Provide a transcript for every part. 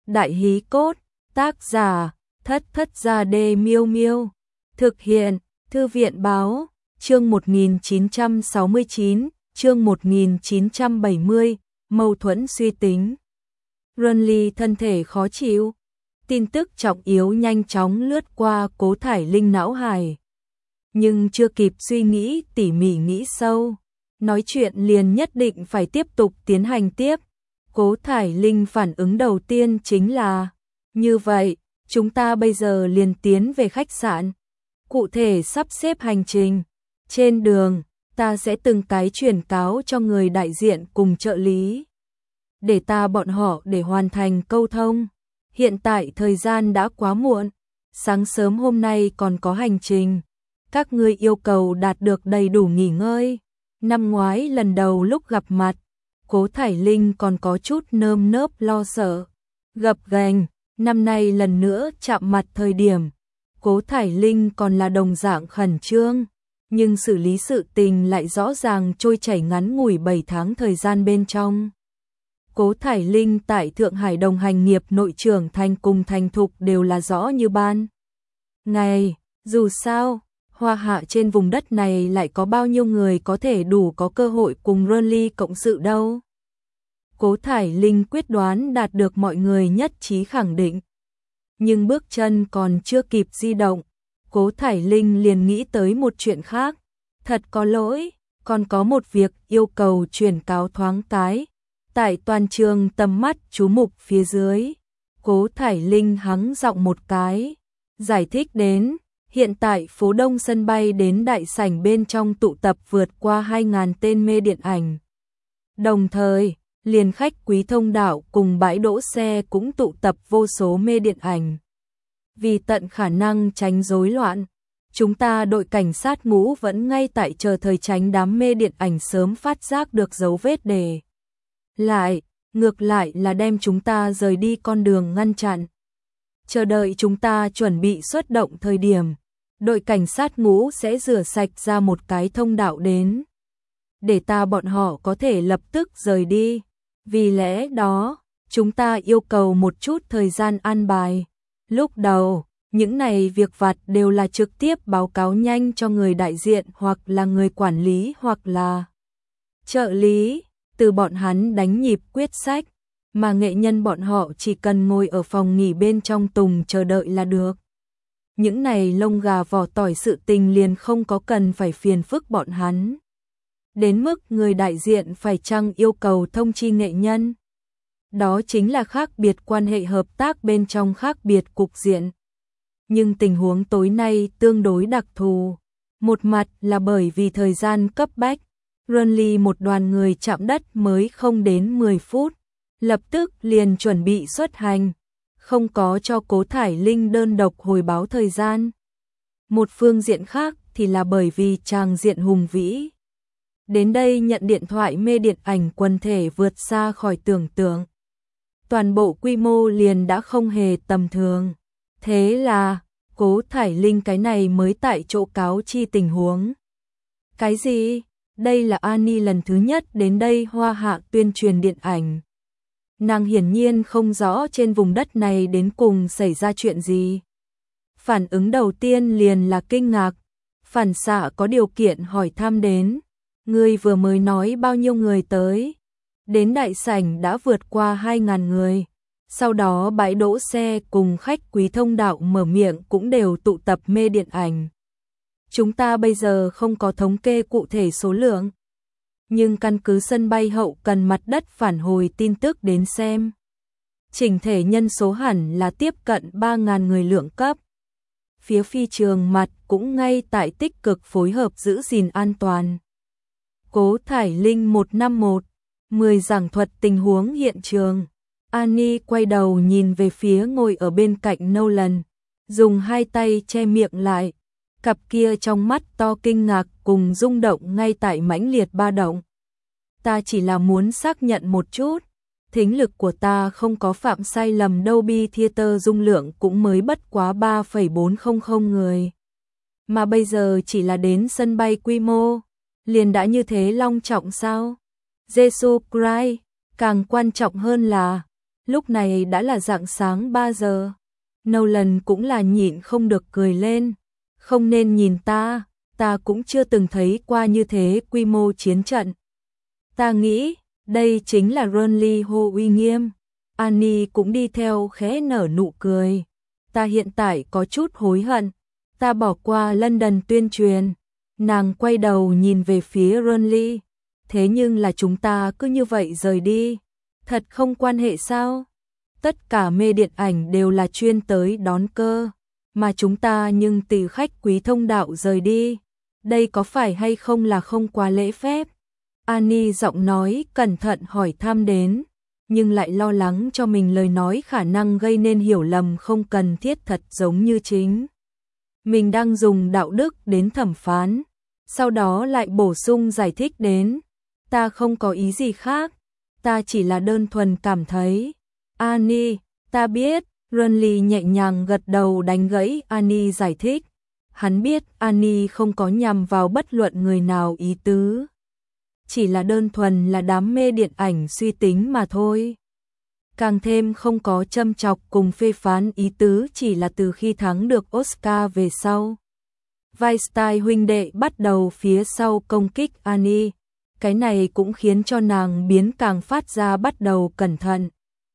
Đại hí cốt, tác giả, Thất Thất Gia Đê Miêu Miêu. Thực hiện, Thư viện báo, chương 1969, chương 1970, mâu thuẫn suy tính. Runly thân thể khó chịu. Tin tức trọng yếu nhanh chóng lướt qua Cố Thải Linh não hải. Nhưng chưa kịp suy nghĩ tỉ mỉ nghĩ sâu, nói chuyện liền nhất định phải tiếp tục tiến hành tiếp. Cố Thải Linh phản ứng đầu tiên chính là, như vậy, chúng ta bây giờ liền tiến về khách sạn. Cụ thể sắp xếp hành trình. Trên đường, ta sẽ từng cái truyền cáo cho người đại diện cùng trợ lý. Để ta bọn họ để hoàn thành câu thông. Hiện tại thời gian đã quá muộn. Sáng sớm hôm nay còn có hành trình. Các ngươi yêu cầu đạt được đầy đủ nghỉ ngơi. Năm ngoái lần đầu lúc gặp mặt, Cố Thải Linh còn có chút nơm nớp lo sợ, gập ghềnh. Năm nay lần nữa chạm mặt thời điểm, Cố Thải Linh còn là đồng dạng khẩn trương, nhưng xử lý sự tình lại rõ ràng trôi chảy ngắn ngủi 7 tháng thời gian bên trong. Cố Thải Linh tại Thượng Hải đồng hành nghiệp nội trưởng thành cùng thành thục đều là rõ như ban ngày, dù sao, Hoa Hạ trên vùng đất này lại có bao nhiêu người có thể đủ có cơ hội cùng Runly cộng sự đâu. Cố Thải Linh quyết đoán đạt được mọi người nhất trí khẳng định. Nhưng bước chân còn chưa kịp di động, Cố Thải Linh liền nghĩ tới một chuyện khác. Thật có lỗi, còn có một việc yêu cầu truyền cáo thoáng cái. Tại toàn trường tầm mắt chú mục phía dưới, Cố Thải Linh hắng giọng một cái, giải thích đến, hiện tại phố Đông sân bay đến đại sảnh bên trong tụ tập vượt qua 2.000 tên mê điện ảnh. Đồng thời, liền khách quý thông đạo cùng bãi đỗ xe cũng tụ tập vô số mê điện ảnh. Vì tận khả năng tránh rối loạn, chúng ta đội cảnh sát ngũ vẫn ngay tại chờ thời tránh đám mê điện ảnh sớm phát giác được dấu vết để lại, ngược lại là đem chúng ta rời đi con đường ngăn chặn. Chờ đợi chúng ta chuẩn bị xuất động thời điểm, đội cảnh sát ngũ sẽ rửa sạch ra một cái thông đạo đến, để ta bọn họ có thể lập tức rời đi. Vì lẽ đó, chúng ta yêu cầu một chút thời gian an bài. Lúc đầu, những này việc vặt đều là trực tiếp báo cáo nhanh cho người đại diện hoặc là người quản lý hoặc là trợ lý, từ bọn hắn đánh nhịp quyết sách, mà nghệ nhân bọn họ chỉ cần ngồi ở phòng nghỉ bên trong tùng chờ đợi là được. Những này lông gà vỏ tỏi sự tình liền không có cần phải phiền phức bọn hắn. Đến mức người đại diện phải chăng yêu cầu thông chi nghệ nhân. Đó chính là khác biệt quan hệ hợp tác bên trong khác biệt cục diện. Nhưng tình huống tối nay tương đối đặc thù. Một mặt là bởi vì thời gian cấp bách, Runly một đoàn người chạm đất mới không đến 10 phút, lập tức liền chuẩn bị xuất hành, không có cho Cố Thải Linh đơn độc hồi báo thời gian. Một phương diện khác thì là bởi vì tràng diện hùng vĩ. Đến đây nhận điện thoại mê điện ảnh quần thể vượt xa khỏi tưởng tượng. Toàn bộ quy mô liền đã không hề tầm thường. Thế là, Cố Thải Linh cái này mới tại chỗ cáo chi tình huống. Cái gì? Đây là Annie lần thứ nhất đến đây Hoa Hạ tuyên truyền điện ảnh. Nàng hiển nhiên không rõ trên vùng đất này đến cùng xảy ra chuyện gì. Phản ứng đầu tiên liền là kinh ngạc. Phản xạ có điều kiện hỏi thăm đến. Ngươi vừa mới nói bao nhiêu người tới? Đến đại sảnh đã vượt qua 2.000 người. Sau đó bãi đỗ xe cùng khách quý thông đạo mở miệng cũng đều tụ tập mê điện ảnh. Chúng ta bây giờ không có thống kê cụ thể số lượng. Nhưng căn cứ sân bay hậu cần mặt đất phản hồi tin tức đến xem. Chỉnh thể nhân số hẳn là tiếp cận 3.000 người lượng cấp. Phía phi trường mặt cũng ngay tại tích cực phối hợp giữ gìn an toàn. Cố Thải Linh 151, 10 giảng thuật tình huống hiện trường. Annie quay đầu nhìn về phía ngồi ở bên cạnh Nolan, dùng hai tay che miệng lại, cặp kia trong mắt to kinh ngạc cùng rung động ngay tại mãnh liệt ba động. Ta chỉ là muốn xác nhận một chút, thính lực của ta không có phạm sai lầm. Dolby Theater dung lượng cũng mới bất quá 3,400 người. Mà bây giờ chỉ là đến sân bay quy mô, liền đã như thế long trọng sao? Jesus Christ, càng quan trọng hơn là Lúc này đã là rạng sáng 3 giờ. Nolan cũng là nhịn không được cười lên. Không nên nhìn ta cũng chưa từng thấy qua như thế quy mô chiến trận. Ta nghĩ, đây chính là Renly Hô uy nghiêm. Annie cũng đi theo khẽ nở nụ cười. Ta hiện tại có chút hối hận. Ta bỏ qua London tuyên truyền. Nàng quay đầu nhìn về phía Renly. Thế nhưng là chúng ta cứ như vậy rời đi. Thật không quan hệ sao? Tất cả mê điện ảnh đều là chuyên tới đón cơ. Mà chúng ta nhưng từ khách quý thông đạo rời đi. Đây có phải hay không là không quá lễ phép? Annie giọng nói cẩn thận hỏi thăm đến, nhưng lại lo lắng cho mình lời nói khả năng gây nên hiểu lầm không cần thiết, thật giống như chính mình đang dùng đạo đức đến thẩm phán, sau đó lại bổ sung giải thích đến, ta không có ý gì khác, ta chỉ là đơn thuần cảm thấy. Annie, ta biết, Renly nhẹ nhàng gật đầu đánh gãy Annie giải thích. Hắn biết Annie không có nhằm vào bất luận người nào ý tứ. Chỉ là đơn thuần là đám mê điện ảnh suy tính mà thôi. Càng thêm không có châm chọc cùng phê phán ý tứ, chỉ là từ khi thắng được Oscar về sau. Weinstein huynh đệ bắt đầu phía sau công kích Annie. Cái này cũng khiến cho nàng biến càng phát ra bắt đầu cẩn thận.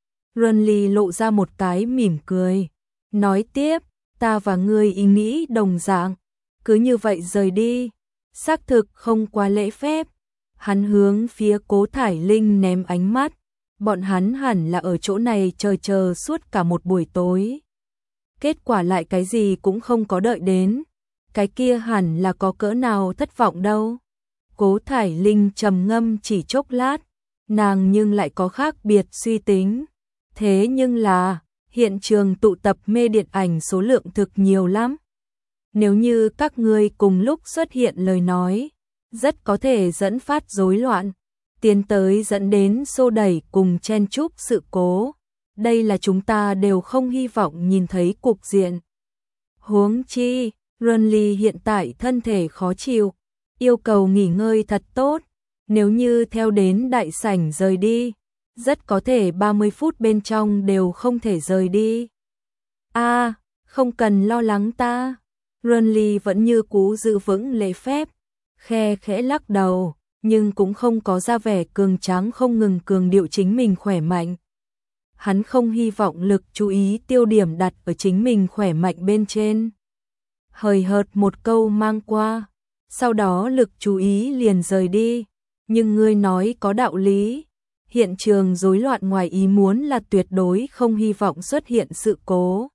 Renly lộ ra một cái mỉm cười. Nói tiếp, ta và ngươi ý nghĩ đồng dạng. Cứ như vậy rời đi. Xác thực không quá lễ phép. Hắn hướng phía Cố Thải Linh ném ánh mắt. Bọn hắn hẳn là ở chỗ này chờ suốt cả một buổi tối. Kết quả lại cái gì cũng không có đợi đến. Cái kia hẳn là có cỡ nào thất vọng đâu. Cố Thải Linh trầm ngâm chỉ chốc lát. Nàng nhưng lại có khác biệt suy tính. Thế nhưng là, hiện trường tụ tập mê điện ảnh số lượng thực nhiều lắm. Nếu như các ngươi cùng lúc xuất hiện lời nói, rất có thể dẫn phát rối loạn, tiến tới dẫn đến xô đẩy cùng chen chúc sự cố. Đây là chúng ta đều không hy vọng nhìn thấy cục diện. Huống chi, Renly hiện tại thân thể khó chịu, yêu cầu nghỉ ngơi thật tốt. Nếu như theo đến đại sảnh rời đi, rất có thể 30 phút bên trong đều không thể rời đi. Không cần lo lắng ta. Renly vẫn như cũ giữ vững lễ phép, khe khẽ lắc đầu, nhưng cũng không có ra vẻ cường tráng, không ngừng cường điệu chính mình khỏe mạnh. Hắn không hy vọng lực chú ý tiêu điểm đặt ở chính mình khỏe mạnh bên trên. Hời hợt một câu mang qua, sau đó lực chú ý liền rời đi. Nhưng ngươi nói có đạo lý. Hiện trường rối loạn ngoài ý muốn là tuyệt đối không hy vọng xuất hiện sự cố.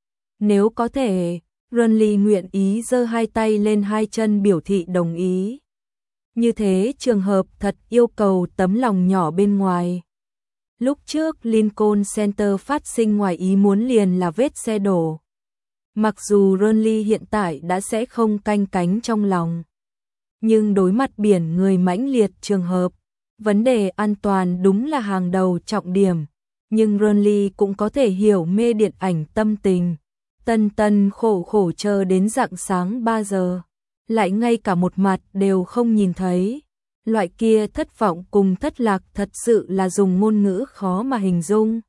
Nếu có thể, Renly nguyện ý giơ hai tay lên hai chân biểu thị đồng ý. Như thế trường hợp thật yêu cầu tấm lòng nhỏ bên ngoài. Lúc trước Lincoln Center phát sinh ngoài ý muốn liền là vết xe đổ. Mặc dù Renly hiện tại đã sẽ không canh cánh trong lòng, nhưng đối mặt biển người mãnh liệt trường hợp, vấn đề an toàn đúng là hàng đầu trọng điểm. Nhưng Renly cũng có thể hiểu mê điện ảnh tâm tình. Tân khổ chờ đến rạng sáng 3 giờ, lại ngay cả một mặt đều không nhìn thấy. Loại kia thất vọng cùng thất lạc thật sự là dùng ngôn ngữ khó mà hình dung.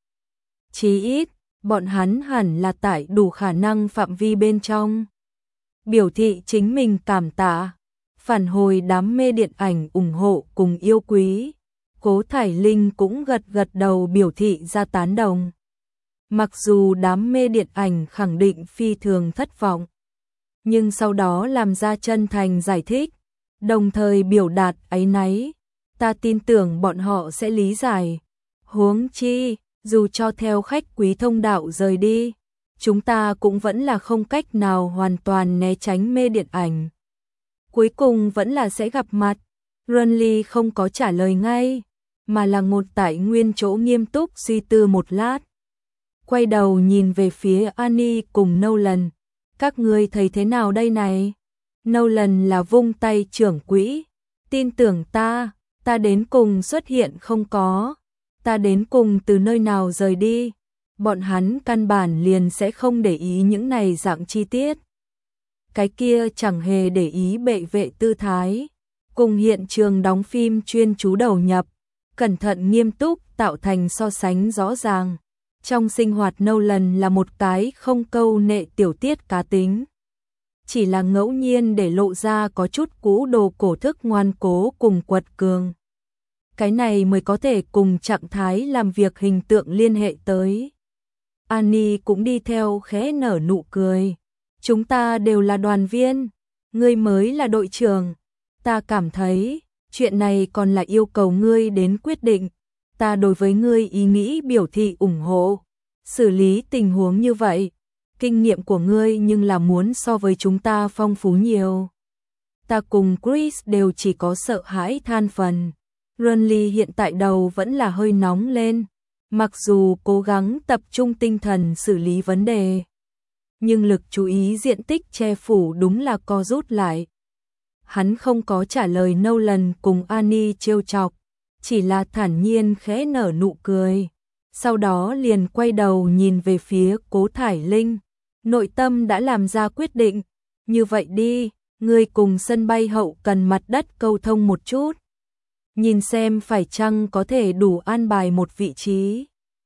Chí ít, bọn hắn hẳn là tại đủ khả năng phạm vi bên trong. Biểu thị chính mình cảm tạ, phản hồi đám mê điện ảnh ủng hộ cùng yêu quý. Cố Thải Linh cũng gật đầu biểu thị ra tán đồng. Mặc dù đám mê điện ảnh khẳng định phi thường thất vọng, nhưng sau đó làm ra chân thành giải thích, đồng thời biểu đạt áy náy. Ta tin tưởng bọn họ sẽ lý giải. Huống chi, dù cho theo khách quý thông đạo rời đi, chúng ta cũng vẫn là không cách nào hoàn toàn né tránh mê điện ảnh. Cuối cùng vẫn là sẽ gặp mặt. Renly không có trả lời ngay, mà là ngồi tại nguyên chỗ nghiêm túc suy tư một lát. Quay đầu nhìn về phía Annie cùng Nolan. Các ngươi thấy thế nào đây này? Nolan là vung tay trưởng quỹ. Tin tưởng ta đến cùng xuất hiện không có. Ta đến cùng từ nơi nào rời đi. Bọn hắn căn bản liền sẽ không để ý những này dạng chi tiết. Cái kia chẳng hề để ý bệ vệ tư thái. Cùng hiện trường đóng phim chuyên chú đầu nhập. Cẩn thận nghiêm túc tạo thành so sánh rõ ràng. Trong sinh hoạt Nolan là một cái không câu nệ tiểu tiết cá tính. Chỉ là ngẫu nhiên để lộ ra có chút cũ đồ cổ thức ngoan cố cùng quật cường. Cái này mới có thể cùng trạng thái làm việc hình tượng liên hệ tới. Annie cũng đi theo khẽ nở nụ cười. Chúng ta đều là đoàn viên, ngươi mới là đội trưởng. Ta cảm thấy, chuyện này còn là yêu cầu ngươi đến quyết định. Ta đối với ngươi ý nghĩ biểu thị ủng hộ. Xử lý tình huống như vậy, kinh nghiệm của ngươi nhưng là muốn so với chúng ta phong phú nhiều. Ta cùng Chris đều chỉ có sợ hãi than phần. Renly hiện tại đầu vẫn là hơi nóng lên. Mặc dù cố gắng tập trung tinh thần xử lý vấn đề, nhưng lực chú ý diện tích che phủ đúng là co rút lại. Hắn không có trả lời Nolan cùng Annie trêu chọc, chỉ là thản nhiên khẽ nở nụ cười. Sau đó liền quay đầu nhìn về phía Cố Thải Linh. Nội tâm đã làm ra quyết định. Như vậy đi, ngươi cùng sân bay hậu cần mặt đất câu thông một chút. Nhìn xem phải chăng có thể đủ an bài một vị trí.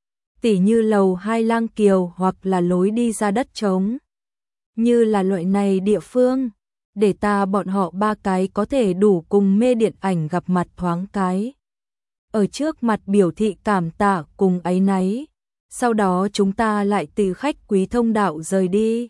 Tỉ như lầu 2 Lang Kiều hoặc là lối đi ra đất trống. Như là loại này địa phương, để ta bọn họ ba cái có thể đủ cùng mê điện ảnh gặp mặt thoáng cái. Ở trước mặt biểu thị cảm tạ cùng áy náy. Sau đó chúng ta lại từ khách quý thông đạo rời đi.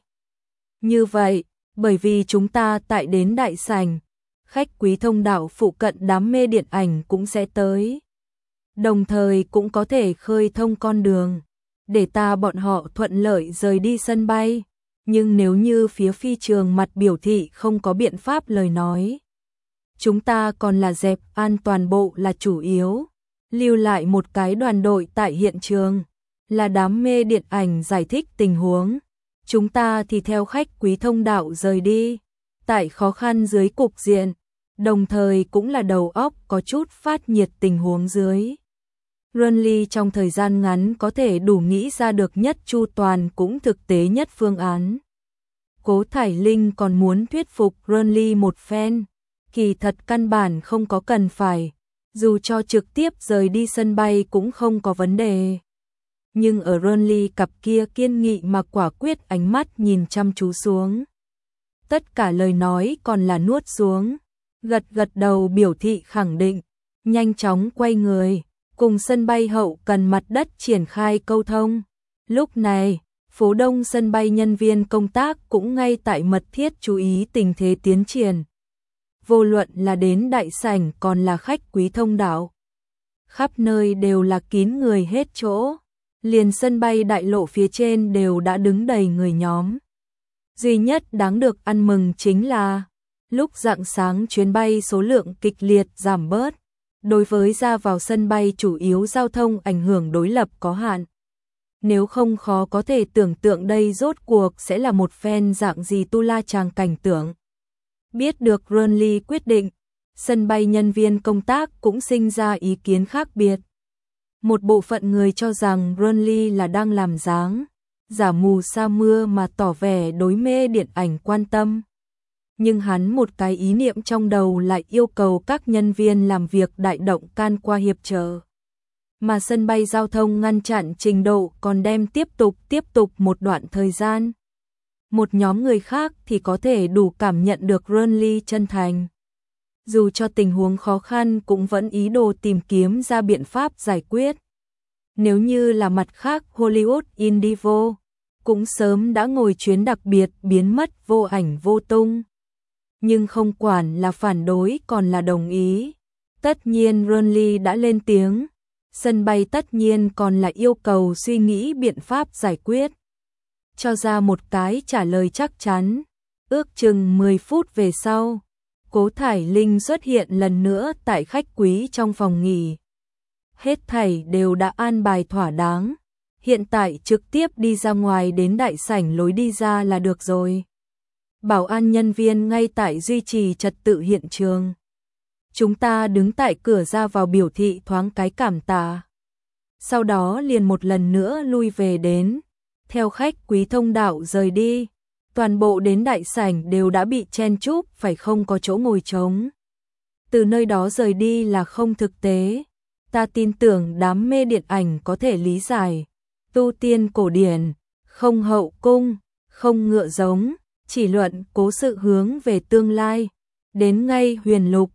Như vậy, bởi vì chúng ta tại đến đại sảnh, khách quý thông đạo phụ cận đám mê điện ảnh cũng sẽ tới. Đồng thời cũng có thể khơi thông con đường, để ta bọn họ thuận lợi rời đi sân bay. Nhưng nếu như phía phi trường mặt biểu thị không có biện pháp lời nói, chúng ta còn là dẹp an toàn bộ là chủ yếu. Lưu lại một cái đoàn đội tại hiện trường, là đám mê điện ảnh giải thích tình huống. Chúng ta thì theo khách quý thông đạo rời đi, tại khó khăn dưới cục diện, đồng thời cũng là đầu óc có chút phát nhiệt tình huống dưới. Renly trong thời gian ngắn có thể đủ nghĩ ra được nhất chu toàn cũng thực tế nhất phương án. Cố Thải Linh còn muốn thuyết phục Renly một phen, kỳ thật căn bản không có cần phải, dù cho trực tiếp rời đi sân bay cũng không có vấn đề. Nhưng ở Renly cặp kia kiên nghị mà quả quyết ánh mắt nhìn chăm chú xuống. Tất cả lời nói còn là nuốt xuống, gật gật đầu biểu thị khẳng định, nhanh chóng quay người, cùng sân bay hậu cần mặt đất triển khai câu thông. Lúc này, phố đông sân bay nhân viên công tác cũng ngay tại mật thiết chú ý tình thế tiến triển. Vô luận là đến đại sảnh còn là khách quý thông đạo, khắp nơi đều là kín người hết chỗ, liền sân bay đại lộ phía trên đều đã đứng đầy người nhóm. Duy nhất đáng được ăn mừng chính là, lúc rạng sáng chuyến bay số lượng kịch liệt giảm bớt, đối với ra vào sân bay chủ yếu giao thông ảnh hưởng đối lập có hạn. Nếu không khó có thể tưởng tượng đây rốt cuộc sẽ là một phen dạng gì tu la chàng cảnh tượng. Biết được Renly quyết định, sân bay nhân viên công tác cũng sinh ra ý kiến khác biệt. Một bộ phận người cho rằng Renly là đang làm dáng, giả mù sa mưa mà tỏ vẻ đối mê điện ảnh quan tâm. Nhưng hắn một cái ý niệm trong đầu lại yêu cầu các nhân viên làm việc đại động can qua hiệp trợ. Mà sân bay giao thông ngăn chặn trình độ còn đem tiếp tục một đoạn thời gian. Một nhóm người khác thì có thể đủ cảm nhận được Renly chân thành. Dù cho tình huống khó khăn cũng vẫn ý đồ tìm kiếm ra biện pháp giải quyết. Nếu như là mặt khác Hollywood Indivo, cũng sớm đã ngồi chuyến đặc biệt biến mất vô ảnh vô tung. Nhưng không quản là phản đối còn là đồng ý. Tất nhiên Renly đã lên tiếng. Sân bay tất nhiên còn là yêu cầu suy nghĩ biện pháp giải quyết. Cho ra một cái trả lời chắc chắn. Ước chừng 10 phút về sau, Cố Thải Linh xuất hiện lần nữa tại khách quý trong phòng nghỉ. Hết thảy đều đã an bài thỏa đáng. Hiện tại trực tiếp đi ra ngoài đến đại sảnh lối đi ra là được rồi. Bảo an nhân viên ngay tại duy trì trật tự hiện trường. Chúng ta đứng tại cửa ra vào biểu thị thoáng cái cảm tạ. Sau đó liền một lần nữa lui về đến. Theo khách quý thông đạo rời đi. Toàn bộ đến đại sảnh đều đã bị chen chúc phải không có chỗ ngồi trống. Từ nơi đó rời đi là không thực tế. ta tin tưởng đám mê điện ảnh có thể lý giải. Tu tiên cổ điển, không hậu cung, không ngựa giống, chỉ luận cố sự hướng về tương lai. Đến ngay huyền lục,